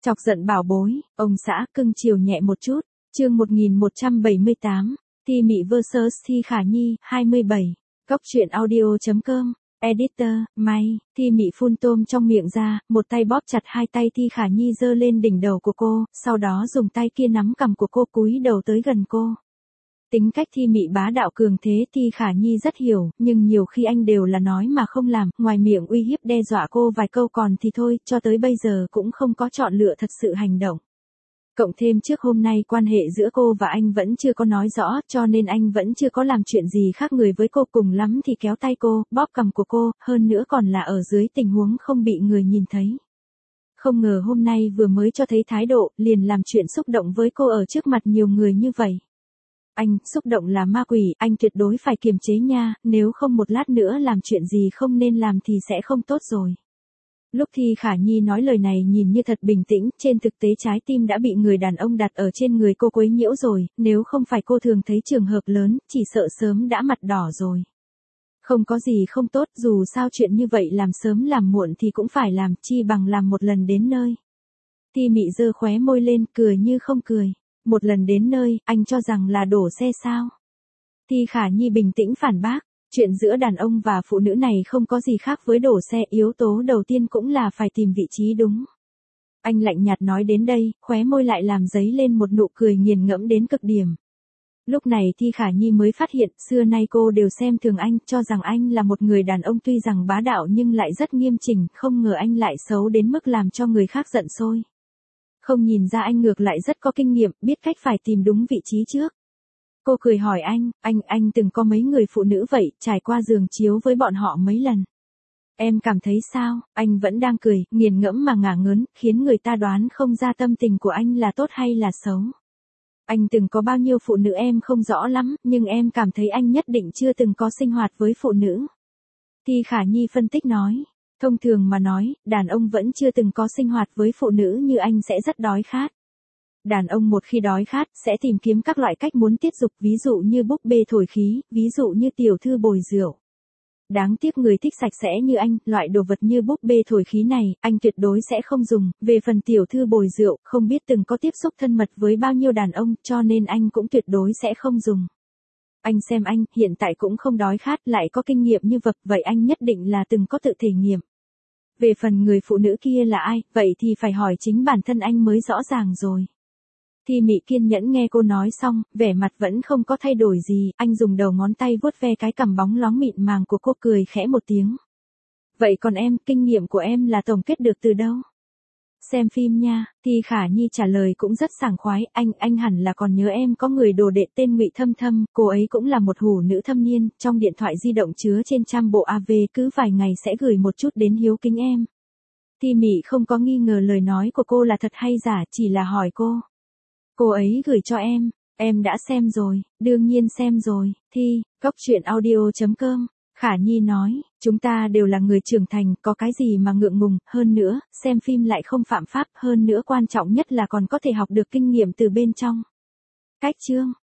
Chọc giận bảo bối, ông xã cưng chiều nhẹ một chút. Chương 1178, Thi Mị vs Thi Khả Nhi, 27. Góc truyện audio.com. Editor, May. Thi Mị phun tôm trong miệng ra, một tay bóp chặt hai tay Thi Khả Nhi giơ lên đỉnh đầu của cô, sau đó dùng tay kia nắm cằm của cô cúi đầu tới gần cô. Tính cách Thi Mị bá đạo cường thế Thi Khả Nhi rất hiểu, nhưng nhiều khi anh đều là nói mà không làm, ngoài miệng uy hiếp đe dọa cô vài câu còn thì thôi, cho tới bây giờ cũng không có chọn lựa thật sự hành động. Cộng thêm trước hôm nay quan hệ giữa cô và anh vẫn chưa có nói rõ, cho nên anh vẫn chưa có làm chuyện gì khác người với cô, cùng lắm thì kéo tay cô, bóp cằm của cô, hơn nữa còn là ở dưới tình huống không bị người nhìn thấy. Không ngờ hôm nay vừa mới cho thấy thái độ, liền làm chuyện xúc động với cô ở trước mặt nhiều người như vậy. Anh, xúc động là ma quỷ, anh tuyệt đối phải kiềm chế nha, nếu không một lát nữa làm chuyện gì không nên làm thì sẽ không tốt rồi. Lúc Thi Khả Nhi nói lời này nhìn như thật bình tĩnh, trên thực tế trái tim đã bị người đàn ông đặt ở trên người cô quấy nhiễu rồi, nếu không phải cô thường thấy trường hợp lớn, chỉ sợ sớm đã mặt đỏ rồi. Không có gì không tốt, dù sao chuyện như vậy làm sớm làm muộn thì cũng phải làm, chi bằng làm một lần đến nơi. Thi Mị giơ khóe môi lên, cười như không cười. Một lần đến nơi, anh cho rằng là đổ xe sao? Thi Khả Nhi bình tĩnh phản bác. Chuyện giữa đàn ông và phụ nữ này không có gì khác với đổ xe, yếu tố đầu tiên cũng là phải tìm vị trí đúng. Anh lạnh nhạt nói đến đây, khóe môi lại làm dấy lên một nụ cười nghiền ngẫm đến cực điểm. Lúc này Thi Khả Nhi mới phát hiện, xưa nay cô đều xem thường anh, cho rằng anh là một người đàn ông tuy rằng bá đạo nhưng lại rất nghiêm chỉnh, không ngờ anh lại xấu đến mức làm cho người khác giận sôi. Không nhìn ra anh ngược lại rất có kinh nghiệm, biết cách phải tìm đúng vị trí trước. Cô cười hỏi anh từng có mấy người phụ nữ vậy, trải qua giường chiếu với bọn họ mấy lần. Em cảm thấy sao? Anh vẫn đang cười, nghiền ngẫm mà ngả ngớn, khiến người ta đoán không ra tâm tình của anh là tốt hay là xấu. Anh từng có bao nhiêu phụ nữ em không rõ lắm, nhưng em cảm thấy anh nhất định chưa từng có sinh hoạt với phụ nữ. Thi Khả Nhi phân tích nói. Thông thường mà nói, đàn ông vẫn chưa từng có sinh hoạt với phụ nữ như anh sẽ rất đói khát. Đàn ông một khi đói khát, sẽ tìm kiếm các loại cách muốn tiết dục, ví dụ như búp bê thổi khí, ví dụ như tiểu thư bồi rượu. Đáng tiếc người thích sạch sẽ như anh, loại đồ vật như búp bê thổi khí này, anh tuyệt đối sẽ không dùng. Về phần tiểu thư bồi rượu, không biết từng có tiếp xúc thân mật với bao nhiêu đàn ông, cho nên anh cũng tuyệt đối sẽ không dùng. Anh xem anh, hiện tại cũng không đói khát, lại có kinh nghiệm như vậy anh nhất định là từng có tự thể nghiệm. Về phần người phụ nữ kia là ai, vậy thì phải hỏi chính bản thân anh mới rõ ràng rồi. Thi Mị kiên nhẫn nghe cô nói xong, vẻ mặt vẫn không có thay đổi gì, anh dùng đầu ngón tay vuốt ve cái cằm bóng loáng mịn màng của cô, cười khẽ một tiếng. Vậy còn em, kinh nghiệm của em là tổng kết được từ đâu? Xem phim nha. Thi Khả Nhi trả lời cũng rất sảng khoái, anh hẳn là còn nhớ em có người đồ đệ tên Ngụy Thâm Thâm, cô ấy cũng là một hủ nữ thâm niên, trong điện thoại di động chứa trên trăm bộ AV, cứ vài ngày sẽ gửi một chút đến hiếu kính em. Thi Mị không có nghi ngờ lời nói của cô là thật hay giả, chỉ là hỏi cô. Cô ấy gửi cho em đã xem rồi, đương nhiên xem rồi. Góc truyện audio.com. Khả Nhi nói, chúng ta đều là người trưởng thành, có cái gì mà ngượng ngùng, hơn nữa, xem phim lại không phạm pháp, hơn nữa quan trọng nhất là còn có thể học được kinh nghiệm từ bên trong. Cách chương.